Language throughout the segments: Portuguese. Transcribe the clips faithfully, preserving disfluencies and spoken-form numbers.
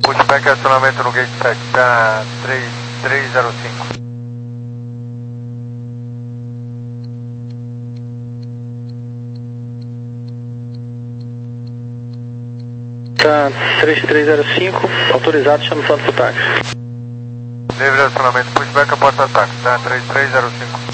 Pushback acionamento no gate sete, tá três três zero cinco. Tá três três zero cinco, autorizado, chama o santo pro táxi. Livre acionamento, pushback a porta táxi, tá três três zero cinco.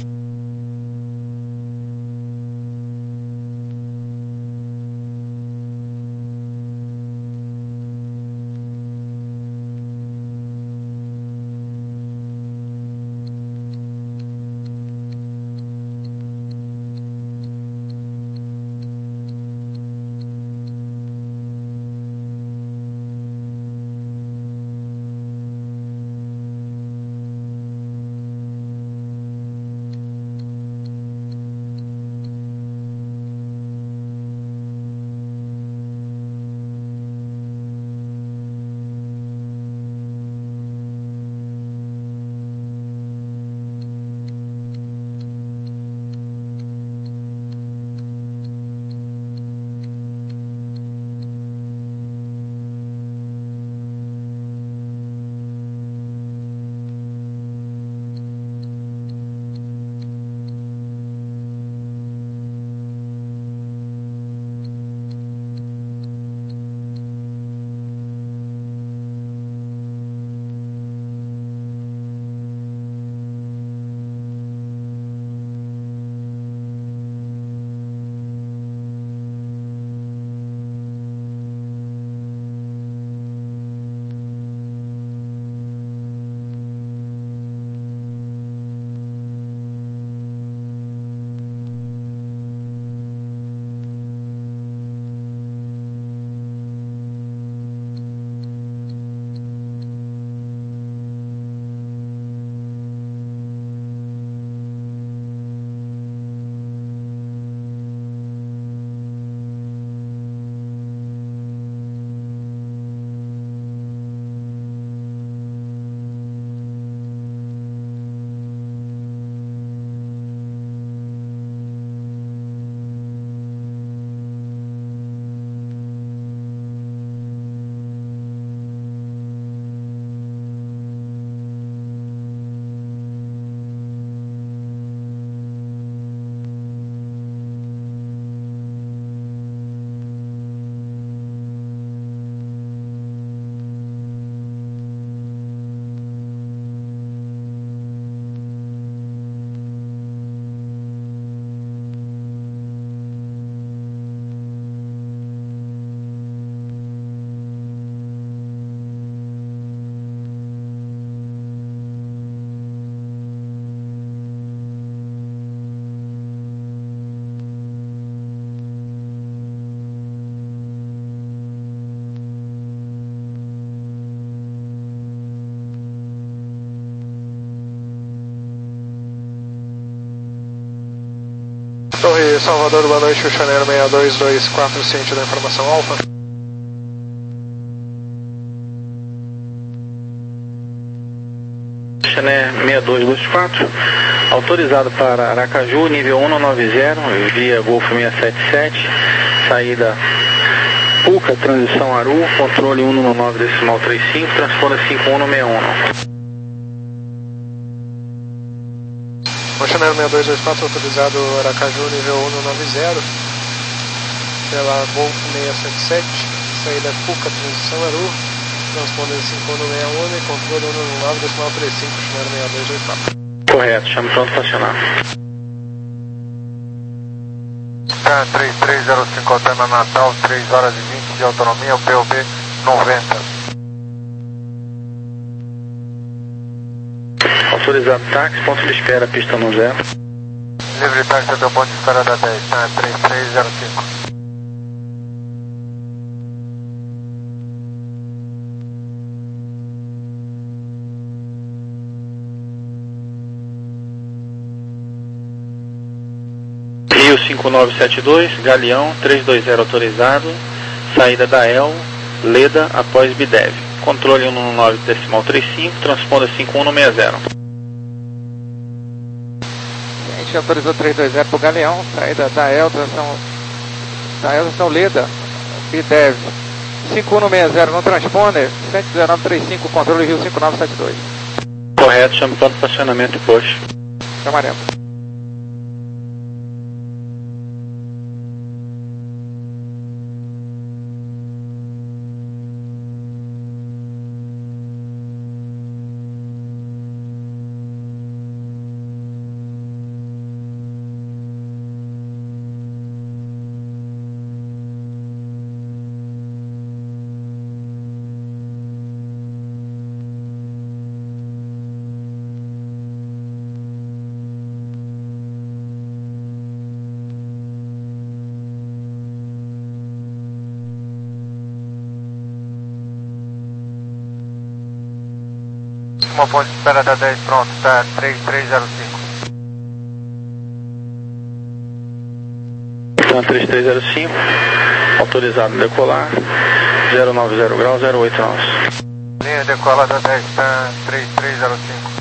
Torre Salvador, boa noite, Chanel seis dois dois quatro, ciente da informação alfa. Chanel seis dois dois quatro, autorizado para Aracaju, nível um nove zero, via Golf seiscentos e setenta e sete, saída Puca, transição Aru, controle um nove decimal trinta e cinco, transponder cinco um seis um. Chanel seis dois dois quatro, autorizado Aracaju, nível um nove zero, pela Golf seiscentos e setenta e sete, saída Puca, transição Aru, transponder cinco um seis um e controle um nove decimal trinta e cinco, Chanel seis dois dois quatro. Correto, chama pronto estacionar. Tá três três zero cinco, Altena Natal, três horas e vinte de autonomia, o P O B noventa. Autorizado táxi, ponto de espera, pista no zero. Livre táxi até o ponto de espera da dez, tá três três zero cinco. Rio cinco nove sete dois, Galeão, três dois zero autorizado, saída da E L, Leda, após Bidev. Controle um nove decimal trinta e cinco, transponda cinco um seis zero. A gente autorizou três dois zero para o Galeão, saída da E L, tração, da E L, tração Leda, Bidev, cinco um seis zero no transponder, cento e dezenove trinta e cinco, controle Rio cinco nove sete dois. Correto, chame para o estacionamento depois. Chamaremos. Uma ponte de espera da dez, pronto, tá três três zero cinco. Então, três três zero cinco, autorizado a decolar, zero nove zero grau, zero oito nove. Linha decola da dez, tá três três zero cinco.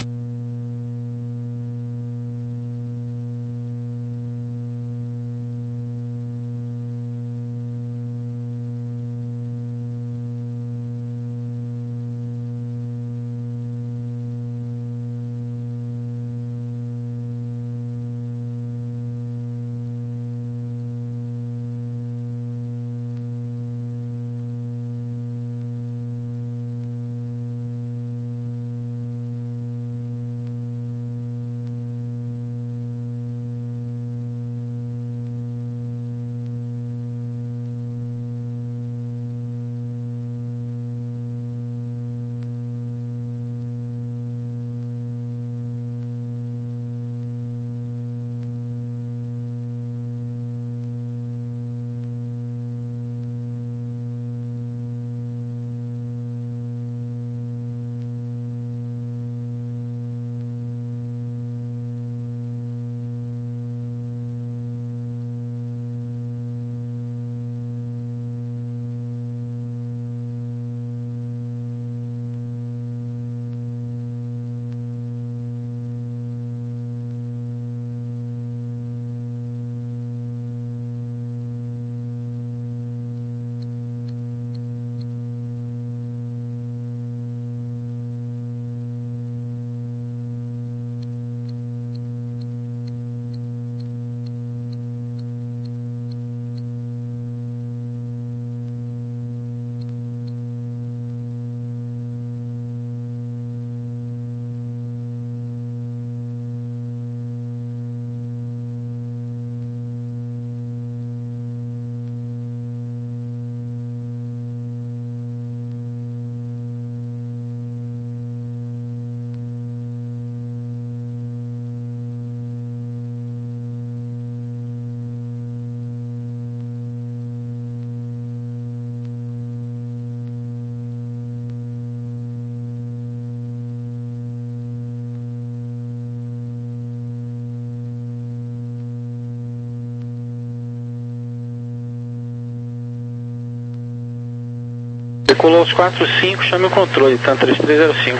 Decolou os quatro cinco, chame o controle, tá três três zero cinco.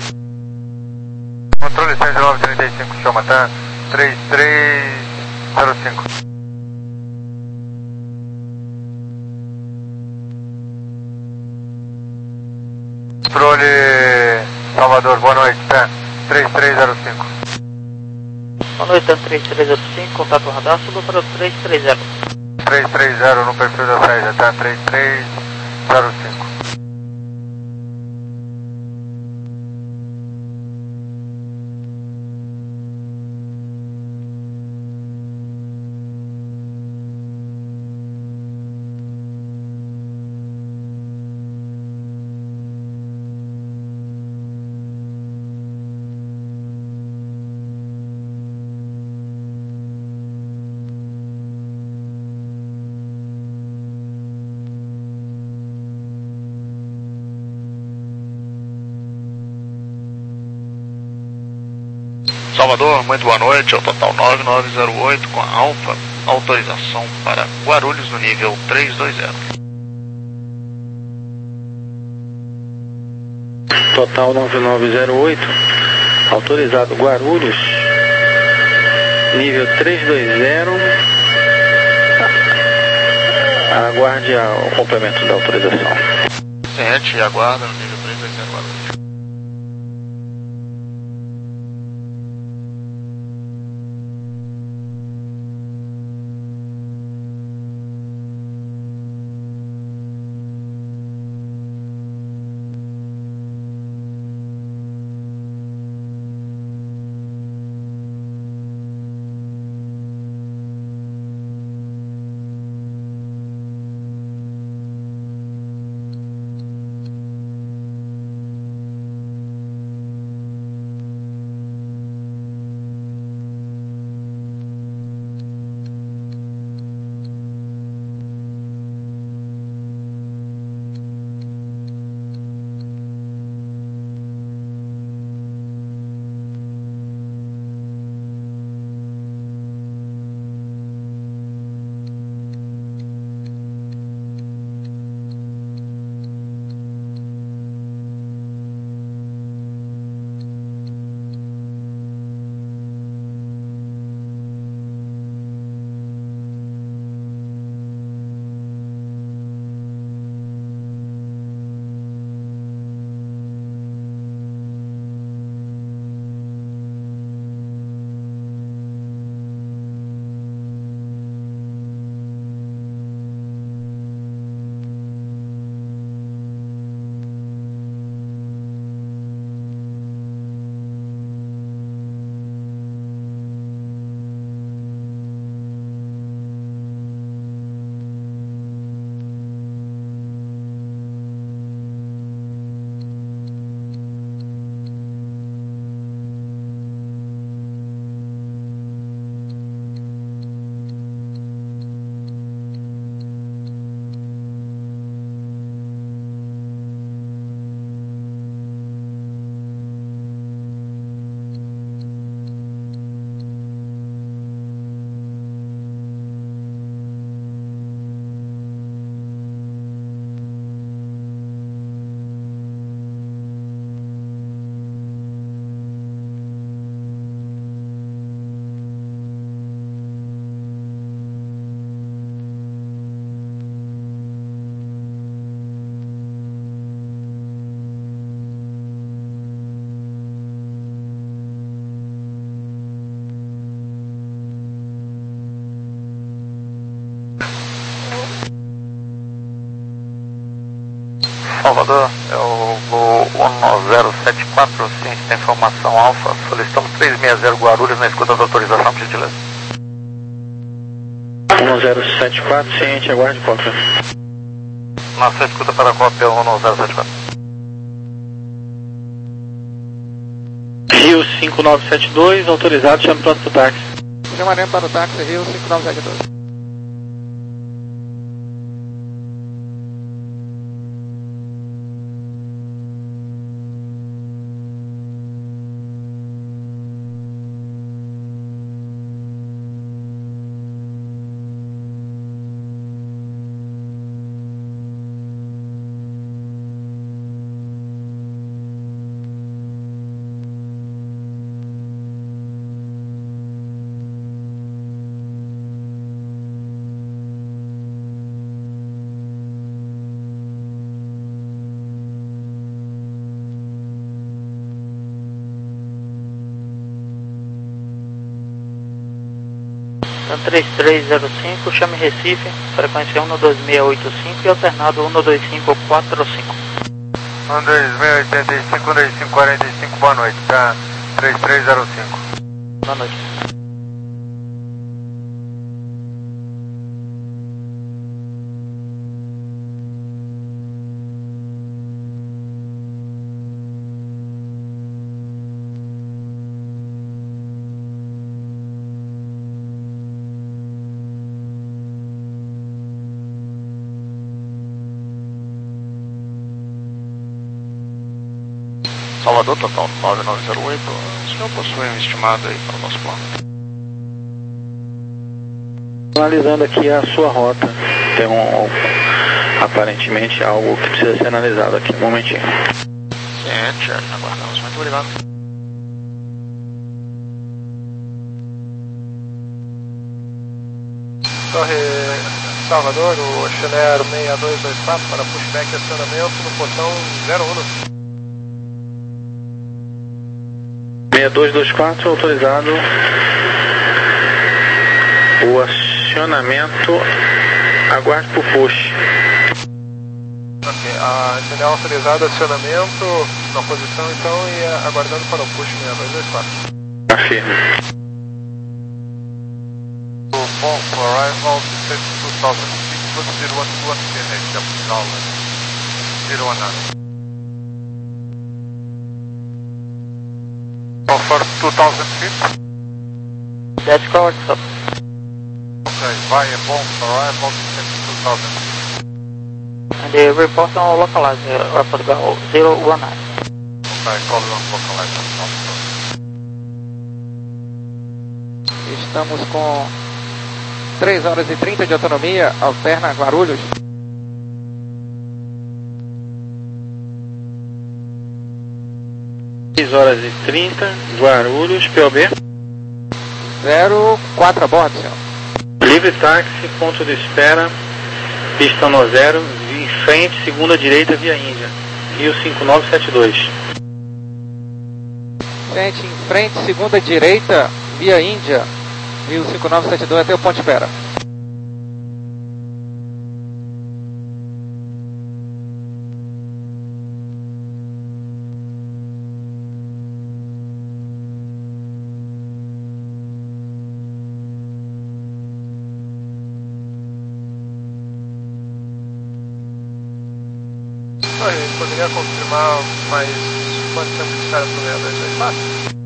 Controle cento e nove trinta e cinco, chama, tá três três zero cinco. Controle Salvador, boa noite, tá três três zero cinco. Boa noite, tá três três zero cinco, contato radar, suba para o três três zero. três três zero no perfil da saída, tá três três zero cinco. Salvador, muito boa noite, ao total nove nove zero oito com a Alfa, autorização para Guarulhos no nível três dois zero. Total nove nove zero oito, autorizado Guarulhos, nível três dois zero, Aguarde o complemento da autorização. Ciente, aguarda no nível três dois zero Guarulhos. Salvador, é o voo um nove zero sete quatro, ciente da informação alfa, solicitamos trezentos e sessenta Guarulhos na escuta da autorização, por gentileza. um nove zero sete quatro, ciente, aguarde cópia. Nossa escuta para a cópia um nove zero sete quatro. Rio cinco nove sete dois, autorizado, chame pronto para o táxi. Chamaremos para o táxi Rio cinco nove sete dois. três três zero cinco, chame Recife, frequência um dois seis oito cinco e alternado um dois cinco quatro cinco. um dois seis oito cinco, um dois cinco quatro cinco, boa noite, tá? três três zero cinco. Boa noite. Salvador, total nove nove zero oito, o senhor possui um estimado aí para o nosso plano? Analisando aqui a sua rota, tem um, aparentemente algo que precisa ser analisado aqui, um momentinho. Ciente, aguardamos, muito obrigado. Torre Salvador, o Chenier seis dois dois quatro para pushback e acionamento no portão zero um. seis dois dois quatro, autorizado o acionamento, aguarde por push. Ok, a Chenier autorizado acionamento na posição então e aguardando para o push seis dois dois quatro. Afirme. Bom, for arrival, descent two thousand feet, zero one two one, T N H, final, zero one nine. Oh, for two thousand feet? That's correct, sir. Okay, via bomb for arrival, descent two thousand feet. And the report on localize, uh, Portugal zero one nine. Okay, call on localizer. Estamos com três horas e trinta de autonomia, alterna Guarulhos. três horas e trinta, Guarulhos, P O B. zero quatro a bordo, senhor. Livre táxi, ponto de espera, pista no zero, em frente, segunda direita, via Índia. Rio cinco nove sete dois. Gente, em frente, segunda direita, via Índia. Rio cinco nove sete dois até o ponto de espera. Oi, poderia confirmar mais quanto tempo de espera para o seis dois dois quatro?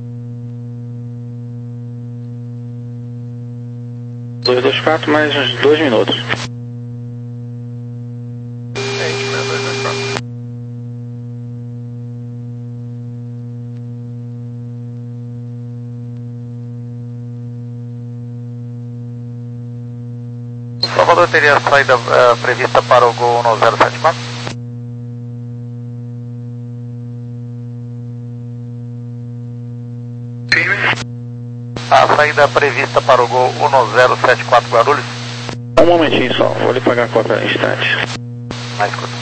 dois dois quatro, mais uns dois minutos. seis dois dois quatro. Salvador teria a saída uh, prevista para o Gol um zero sete quatro? A saída prevista para o Gol um zero sete quatro Guarulhos? Um momentinho só, vou lhe pagar a cópia no instante. Mais curto.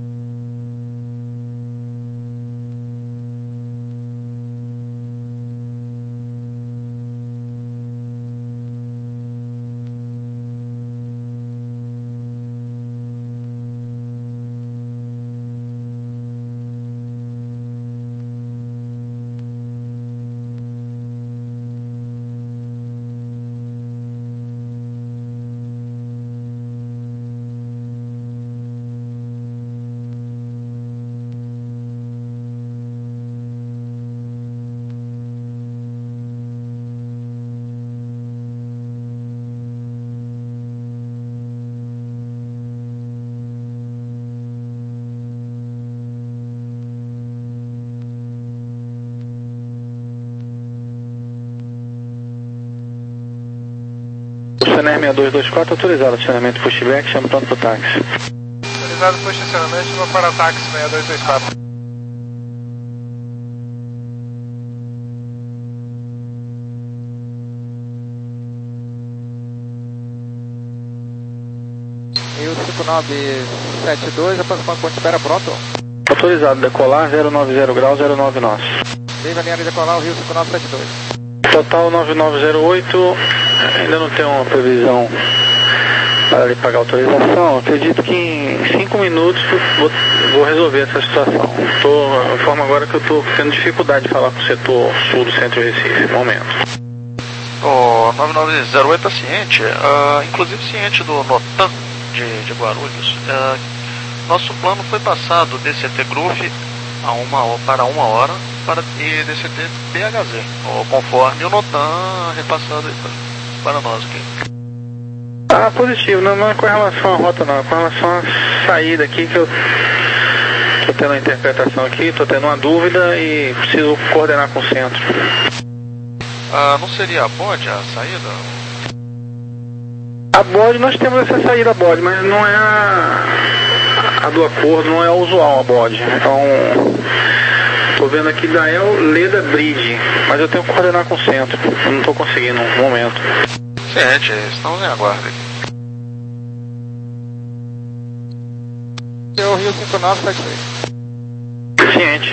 Chenier seis dois dois quatro, autorizado acionamento pushback, chama pronto para o táxi. Autorizado push acionamento, chama para táxi seis dois dois quatro. Rio cinco nove sete dois, aproximando ponto de espera, pronto. Autorizado decolar, zero nove zero graus, zero nove nós. Viva a linha de decolar, o Rio cinco nove sete dois. Total nove nove zero oito, ainda não tem uma previsão para lhe pagar autorização. Acredito que em cinco minutos vou, vou resolver essa situação. Tô, informo agora que eu estou tendo dificuldade de falar com o setor sul do centro de Recife, no momento. O nove nove zero oito está ciente, uh, inclusive ciente do NOTAM de, de Guarulhos. Uh, nosso plano foi passado D C T Groove a uma, para uma hora para, e D C T B H Z, ou conforme o NOTAM repassado para, para nós aqui. Ah, positivo, não, não é com relação à rota não, é com relação à saída aqui que eu estou tendo uma interpretação aqui, estou tendo uma dúvida e preciso coordenar com o centro. Ah, não seria a bode a saída? A bode, nós temos essa saída a bode, mas não é a, a do acordo, não é a usual a bode. Então, estou vendo aqui da El Leda Bridge, mas eu tenho que coordenar com o centro, não estou conseguindo no momento. Ciente, estamos em aguardo. Rio cinco nove sete dois. Ciente.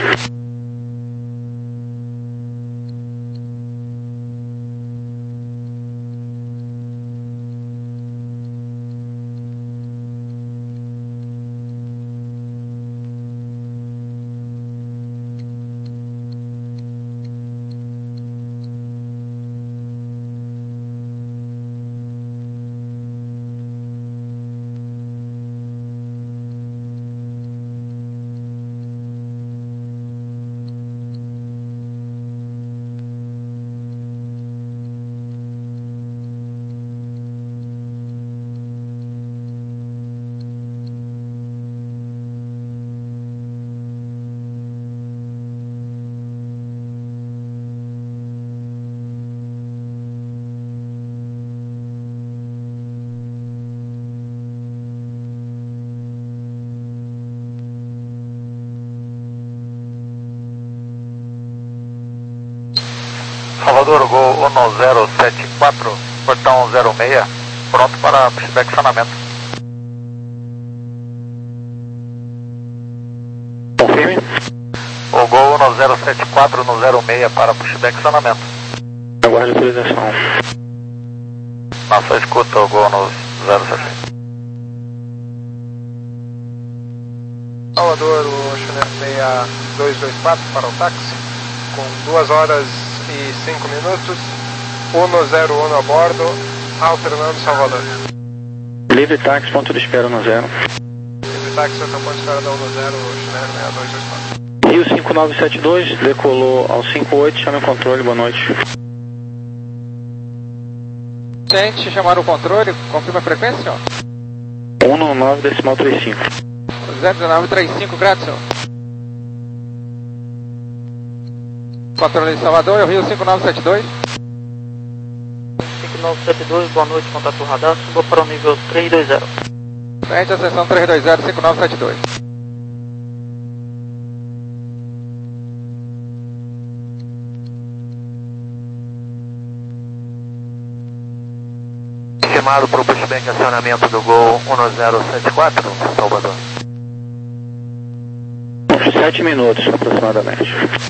Salvador, Gol um zero sete quatro, portão zero seis, pronto para pushback sanamento. Confirme. O Gol um zero sete quatro no zero seis para pushback sanamento. Aguarde a autorização. Nossa, escuta o Gol no zero sete. Salvador, o Channel seis dois dois quatro para o táxi, com duas horas e cinco minutos, um zero um a bordo, alternando Salvador. Livre táxi, ponto de espera no zero. Livre táxi, eu ponto de espera da um zero, Channel seis dois dois quatro. Rio cinco nove sete dois, decolou ao cinco oito, chame o controle, boa noite. Ciente, chamaram o controle, confirma a frequência, ó. um nove nove decimal trinta e cinco. zero um nove três cinco, grátis, ó. Controle de Salvador, é o Rio cinco nove sete dois. cinco nove sete dois, boa noite, contato radar, suba para o nível três dois zero. Frente à seção três dois zero, cinco nove sete dois. Estimado para o pushback acionamento do Gol um zero sete quatro, Salvador. Sete minutos aproximadamente.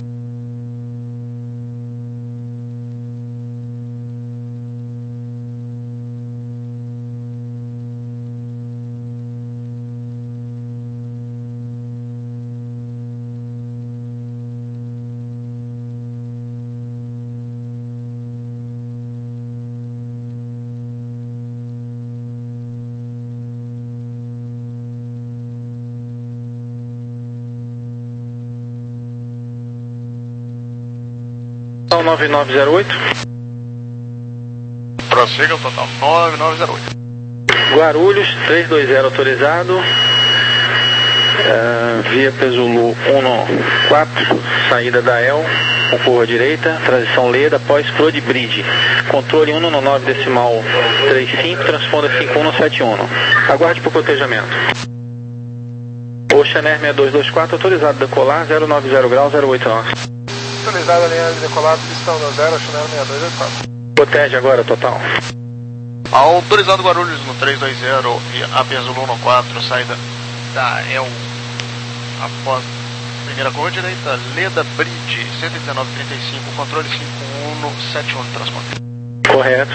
nove nove zero oito. Prossiga o total nove nove zero oito. Guarulhos três dois zero autorizado. Uh, via Pesulu um quatro, saída da E L, com curva direita, transição Leda, após Flood Bridge. Controle um nove decimal trinta e cinco, transponda cinco um sete um. Aguarde por cotejamento. Oceaner seis dois dois quatro, autorizado a decolar, zero nove zero grau, zero oito nove. Autorizada a linha de decolado, pistão no zero, Channel seis dois dois quatro. Protege agora, total. Autorizado Guarulhos no três dois zero, via Apesulu um quatro, saída da E L após primeira curva direita, Leda Bridge cento e dezenove trinta e cinco, controle cinco um sete um, transporte. Correto.